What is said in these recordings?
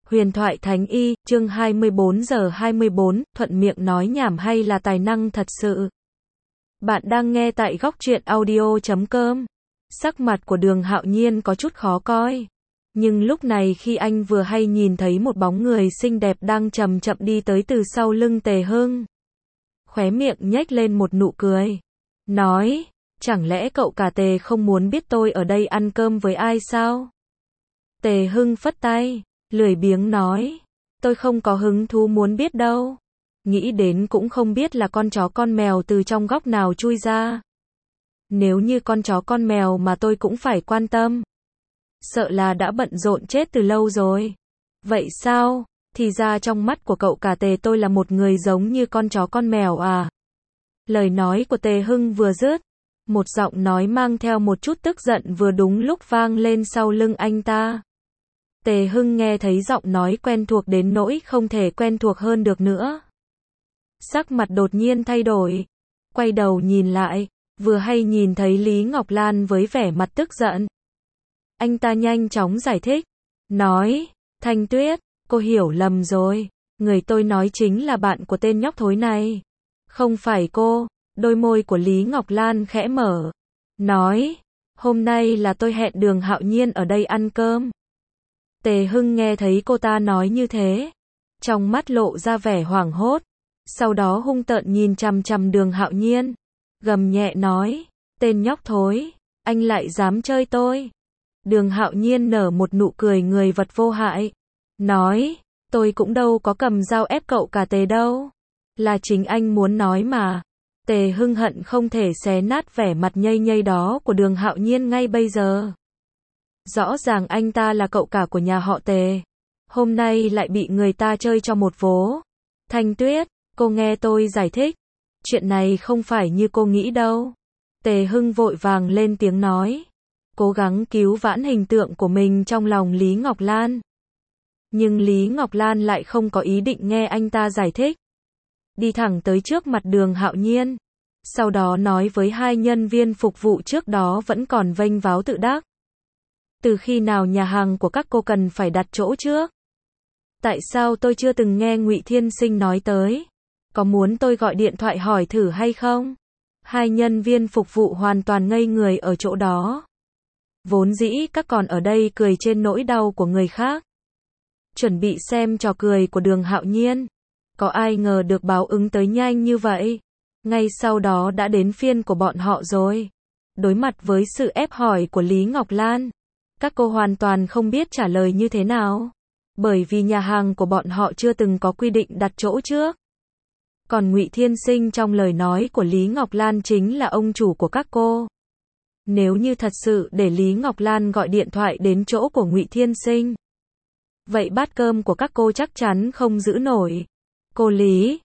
Huyền thoại thánh y, chương 24 giờ 24, thuận miệng nói nhảm hay là tài năng thật sự. Bạn đang nghe tại góc truyện audio.com. Sắc mặt của Đường Hạo Nhiên có chút khó coi. Nhưng lúc này khi anh vừa hay nhìn thấy một bóng người xinh đẹp đang chậm chậm đi tới từ sau lưng Tề Hưng. Khóe miệng nhếch lên một nụ cười. Nói, chẳng lẽ cậu cả Tề không muốn biết tôi ở đây ăn cơm với ai sao? Tề Hưng phất tay, lười biếng nói, tôi không có hứng thú muốn biết đâu. Nghĩ đến cũng không biết là con chó con mèo từ trong góc nào chui ra. Nếu như con chó con mèo mà tôi cũng phải quan tâm. Sợ là đã bận rộn chết từ lâu rồi. Vậy sao? Thì ra trong mắt của cậu cả Tề tôi là một người giống như con chó con mèo à? Lời nói của Tề Hưng vừa dứt, một giọng nói mang theo một chút tức giận vừa đúng lúc vang lên sau lưng anh ta. Tề Hưng nghe thấy giọng nói quen thuộc đến nỗi không thể quen thuộc hơn được nữa. Sắc mặt đột nhiên thay đổi, quay đầu nhìn lại, vừa hay nhìn thấy Lý Ngọc Lan với vẻ mặt tức giận. Anh ta nhanh chóng giải thích, nói, Thanh Tuyết, cô hiểu lầm rồi, người tôi nói chính là bạn của tên nhóc thối này. Không phải cô. Đôi môi của Lý Ngọc Lan khẽ mở, nói, hôm nay là tôi hẹn Đường Hạo Nhiên ở đây ăn cơm. Tề Hưng nghe thấy cô ta nói như thế, trong mắt lộ ra vẻ hoảng hốt, sau đó hung tợn nhìn chằm chằm Đường Hạo Nhiên, gầm nhẹ nói, tên nhóc thối, anh lại dám chơi tôi. Đường Hạo Nhiên nở một nụ cười người vật vô hại, nói, tôi cũng đâu có cầm dao ép cậu cả Tề đâu, là chính anh muốn nói mà. Tề Hưng hận không thể xé nát vẻ mặt nhây nhây đó của Đường Hạo Nhiên ngay bây giờ. Rõ ràng anh ta là cậu cả của nhà họ Tề, hôm nay lại bị người ta chơi cho một vố. Thanh Tuyết, cô nghe tôi giải thích, chuyện này không phải như cô nghĩ đâu. Tề Hưng vội vàng lên tiếng nói, cố gắng cứu vãn hình tượng của mình trong lòng Lý Ngọc Lan. Nhưng Lý Ngọc Lan lại không có ý định nghe anh ta giải thích. Đi thẳng tới trước mặt Đường Hạo Nhiên, sau đó nói với hai nhân viên phục vụ trước đó vẫn còn vênh váo tự đắc. Từ khi nào nhà hàng của các cô cần phải đặt chỗ trước? Tại sao tôi chưa từng nghe Ngụy Thiên Sinh nói tới? Có muốn tôi gọi điện thoại hỏi thử hay không? Hai nhân viên phục vụ hoàn toàn ngây người ở chỗ đó. Vốn dĩ các con ở đây cười trên nỗi đau của người khác, chuẩn bị xem trò cười của Đường Hạo Nhiên. Có ai ngờ được báo ứng tới nhanh như vậy. Ngay sau đó đã đến phiên của bọn họ rồi. Đối mặt với sự ép hỏi của Lý Ngọc Lan, các cô hoàn toàn không biết trả lời như thế nào. Bởi vì nhà hàng của bọn họ chưa từng có quy định đặt chỗ trước. Còn Ngụy Thiên Sinh trong lời nói của Lý Ngọc Lan chính là ông chủ của các cô. Nếu như thật sự để Lý Ngọc Lan gọi điện thoại đến chỗ của Ngụy Thiên Sinh, vậy bát cơm của các cô chắc chắn không giữ nổi. Cô Lý,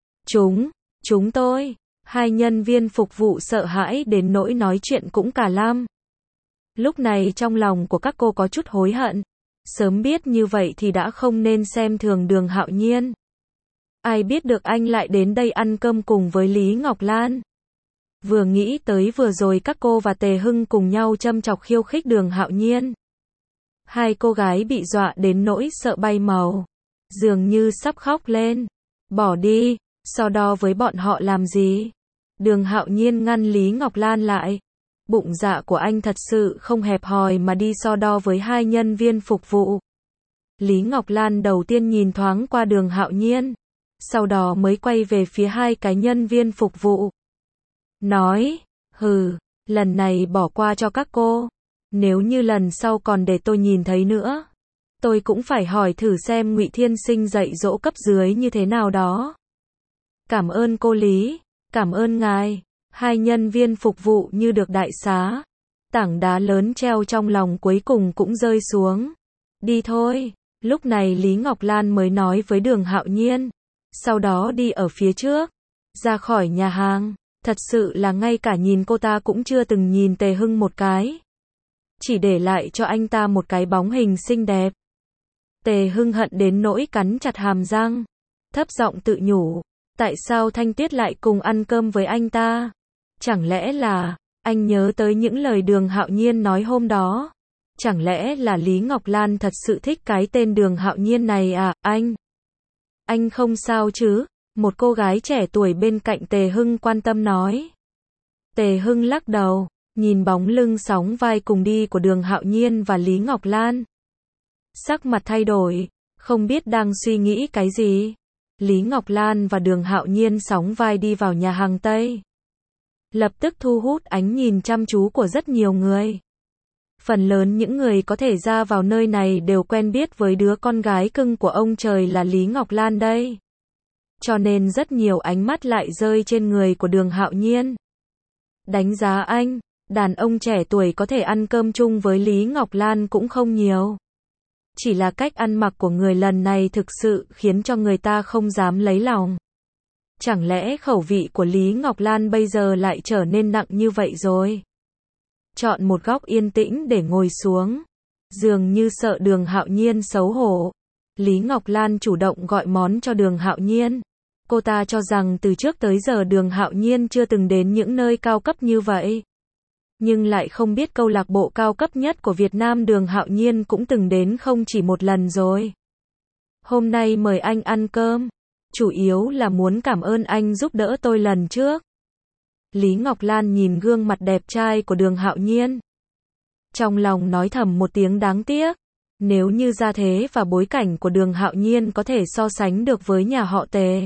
chúng tôi, hai nhân viên phục vụ sợ hãi đến nỗi nói chuyện cũng cả lăm. Lúc này trong lòng của các cô có chút hối hận. Sớm biết như vậy thì đã không nên xem thường Đường Hạo Nhiên. Ai biết được anh lại đến đây ăn cơm cùng với Lý Ngọc Lan. Vừa nghĩ tới vừa rồi các cô và Tề Hưng cùng nhau châm chọc khiêu khích Đường Hạo Nhiên. Hai cô gái bị dọa đến nỗi sợ bay màu, dường như sắp khóc lên. Bỏ đi, so đo với bọn họ làm gì? Đường Hạo Nhiên ngăn Lý Ngọc Lan lại. Bụng dạ của anh thật sự không hẹp hòi mà đi so đo với hai nhân viên phục vụ. Lý Ngọc Lan đầu tiên nhìn thoáng qua Đường Hạo Nhiên, sau đó mới quay về phía hai cái nhân viên phục vụ. Nói, hừ, lần này bỏ qua cho các cô. Nếu như lần sau còn để tôi nhìn thấy nữa, tôi cũng phải hỏi thử xem Ngụy Thiên Sinh dạy dỗ cấp dưới như thế nào đó. Cảm ơn cô Lý, cảm ơn ngài. Hai nhân viên phục vụ như được đại xá. Tảng đá lớn treo trong lòng cuối cùng cũng rơi xuống. Đi thôi. Lúc này Lý Ngọc Lan mới nói với Đường Hạo Nhiên. Sau đó đi ở phía trước, ra khỏi nhà hàng. Thật sự là ngay cả nhìn cô ta cũng chưa từng nhìn Tề Hưng một cái. Chỉ để lại cho anh ta một cái bóng hình xinh đẹp. Tề Hưng hận đến nỗi cắn chặt hàm răng, thấp giọng tự nhủ, tại sao Thanh Tuyết lại cùng ăn cơm với anh ta? Chẳng lẽ là, anh nhớ tới những lời Đường Hạo Nhiên nói hôm đó, Chẳng lẽ là Lý Ngọc Lan thật sự thích cái tên Đường Hạo Nhiên này à, anh? Anh không sao chứ? Một cô gái trẻ tuổi bên cạnh Tề Hưng quan tâm nói. Tề Hưng lắc đầu, nhìn bóng lưng sóng vai cùng đi của Đường Hạo Nhiên và Lý Ngọc Lan. Sắc mặt thay đổi, không biết đang suy nghĩ cái gì. Lý Ngọc Lan và Đường Hạo Nhiên sóng vai đi vào nhà hàng Tây. Lập tức thu hút ánh nhìn chăm chú của rất nhiều người. Phần lớn những người có thể ra vào nơi này đều quen biết với đứa con gái cưng của ông trời là Lý Ngọc Lan đây. Cho nên rất nhiều ánh mắt lại rơi trên người của Đường Hạo Nhiên. Đánh giá anh, đàn ông trẻ tuổi có thể ăn cơm chung với Lý Ngọc Lan cũng không nhiều. Chỉ là cách ăn mặc của người lần này thực sự khiến cho người ta không dám lấy lòng. Chẳng lẽ khẩu vị của Lý Ngọc Lan bây giờ lại trở nên nặng như vậy rồi? Chọn một góc yên tĩnh để ngồi xuống. Dường như sợ Đường Hạo Nhiên xấu hổ. Lý Ngọc Lan chủ động gọi món cho Đường Hạo Nhiên. Cô ta cho rằng từ trước tới giờ Đường Hạo Nhiên chưa từng đến những nơi cao cấp như vậy. Nhưng lại không biết câu lạc bộ cao cấp nhất của Việt Nam Đường Hạo Nhiên cũng từng đến không chỉ một lần rồi. Hôm nay mời anh ăn cơm, chủ yếu là muốn cảm ơn anh giúp đỡ tôi lần trước. Lý Ngọc Lan nhìn gương mặt đẹp trai của Đường Hạo Nhiên. Trong lòng nói thầm một tiếng đáng tiếc. Nếu như gia thế và bối cảnh của Đường Hạo Nhiên có thể so sánh được với nhà họ Tề.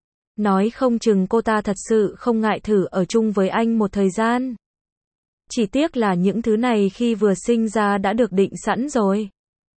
Nói không chừng cô ta thật sự không ngại thử ở chung với anh một thời gian. Chỉ tiếc là những thứ này khi vừa sinh ra đã được định sẵn rồi.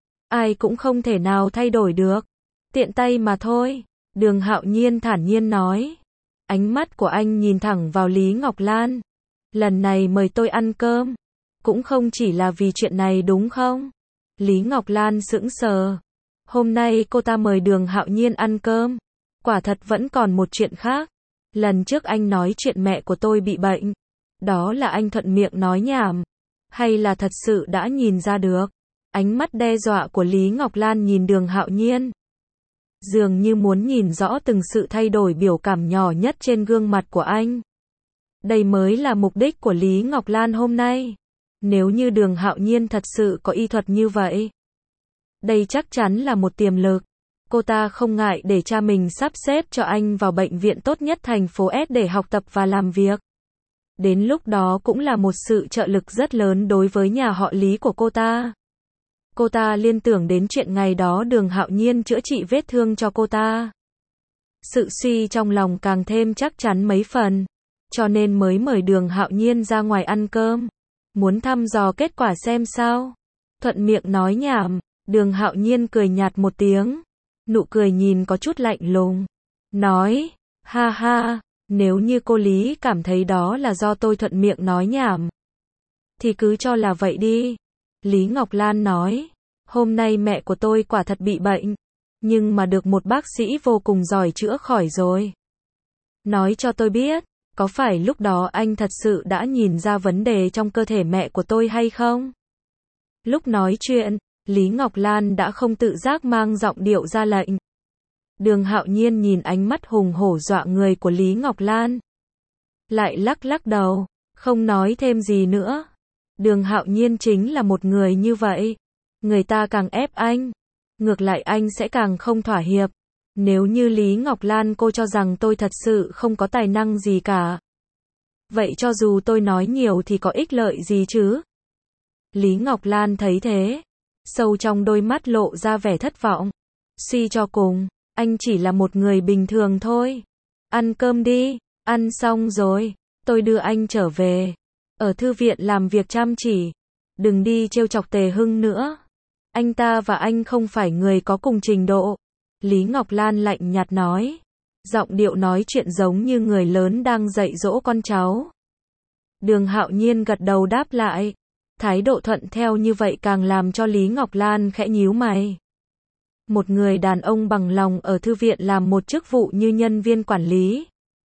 Ai cũng không thể nào thay đổi được. Tiện tay mà thôi. Đường Hạo Nhiên thản nhiên nói. Ánh mắt của anh nhìn thẳng vào Lý Ngọc Lan. Lần này mời tôi ăn cơm. Cũng không chỉ là vì chuyện này đúng không? Lý Ngọc Lan sững sờ. Hôm nay cô ta mời Đường Hạo Nhiên ăn cơm. Quả thật vẫn còn một chuyện khác. Lần trước anh nói chuyện mẹ của tôi bị bệnh. Đó là anh thuận miệng nói nhảm. Hay là thật sự đã nhìn ra được? Ánh mắt đe dọa của Lý Ngọc Lan nhìn Đường Hạo Nhiên. Dường như muốn nhìn rõ từng sự thay đổi biểu cảm nhỏ nhất trên gương mặt của anh. Đây mới là mục đích của Lý Ngọc Lan hôm nay. Nếu như Đường Hạo Nhiên thật sự có y thuật như vậy. Đây chắc chắn là một tiềm lực. Cô ta không ngại để cha mình sắp xếp cho anh vào bệnh viện tốt nhất thành phố S để học tập và làm việc. Đến lúc đó cũng là một sự trợ lực rất lớn đối với nhà họ Lý của cô ta. Cô ta liên tưởng đến chuyện ngày đó Đường Hạo Nhiên chữa trị vết thương cho cô ta. Sự suy trong lòng càng thêm chắc chắn mấy phần. Cho nên mới mời Đường Hạo Nhiên ra ngoài ăn cơm. Muốn thăm dò kết quả xem sao. Thuận miệng nói nhảm. Đường Hạo Nhiên cười nhạt một tiếng. Nụ cười nhìn có chút lạnh lùng. Nói. Ha ha. Nếu như cô Lý cảm thấy đó là do tôi thuận miệng nói nhảm. Thì cứ cho là vậy đi. Lý Ngọc Lan nói. Hôm nay mẹ của tôi quả thật bị bệnh. Nhưng mà được một bác sĩ vô cùng giỏi chữa khỏi rồi. Nói cho tôi biết. Có phải lúc đó anh thật sự đã nhìn ra vấn đề trong cơ thể mẹ của tôi hay không? Lúc nói chuyện, Lý Ngọc Lan đã không tự giác mang giọng điệu ra lệnh. Đường Hạo Nhiên nhìn ánh mắt hùng hổ dọa người của Lý Ngọc Lan. Lại lắc lắc đầu, không nói thêm gì nữa. Đường Hạo Nhiên chính là một người như vậy. Người ta càng ép anh, ngược lại anh sẽ càng không thỏa hiệp. Nếu như Lý Ngọc Lan cô cho rằng tôi thật sự không có tài năng gì cả. Vậy cho dù tôi nói nhiều thì có ích lợi gì chứ? Lý Ngọc Lan thấy thế. Sâu trong đôi mắt lộ ra vẻ thất vọng. Suy cho cùng, anh chỉ là một người bình thường thôi. Ăn cơm đi, ăn xong rồi, tôi đưa anh trở về. Ở thư viện làm việc chăm chỉ. Đừng đi trêu chọc Tề Hưng nữa. Anh ta và anh không phải người có cùng trình độ. Lý Ngọc Lan lạnh nhạt nói. Giọng điệu nói chuyện giống như người lớn đang dạy dỗ con cháu. Đường Hạo Nhiên gật đầu đáp lại. Thái độ thuận theo như vậy càng làm cho Lý Ngọc Lan khẽ nhíu mày. Một người đàn ông bằng lòng ở thư viện làm một chức vụ như nhân viên quản lý.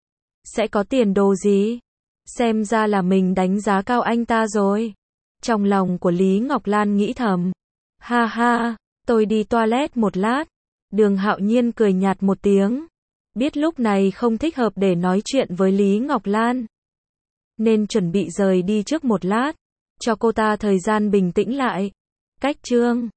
Sẽ có tiền đồ gì? Xem ra là mình đánh giá cao anh ta rồi. Trong lòng của Lý Ngọc Lan nghĩ thầm. Ha ha, tôi đi toilet một lát. Đường Hạo Nhiên cười nhạt một tiếng. Biết lúc này không thích hợp để nói chuyện với Lý Ngọc Lan. Nên chuẩn bị rời đi trước một lát. Cho cô ta thời gian bình tĩnh lại. Cách chương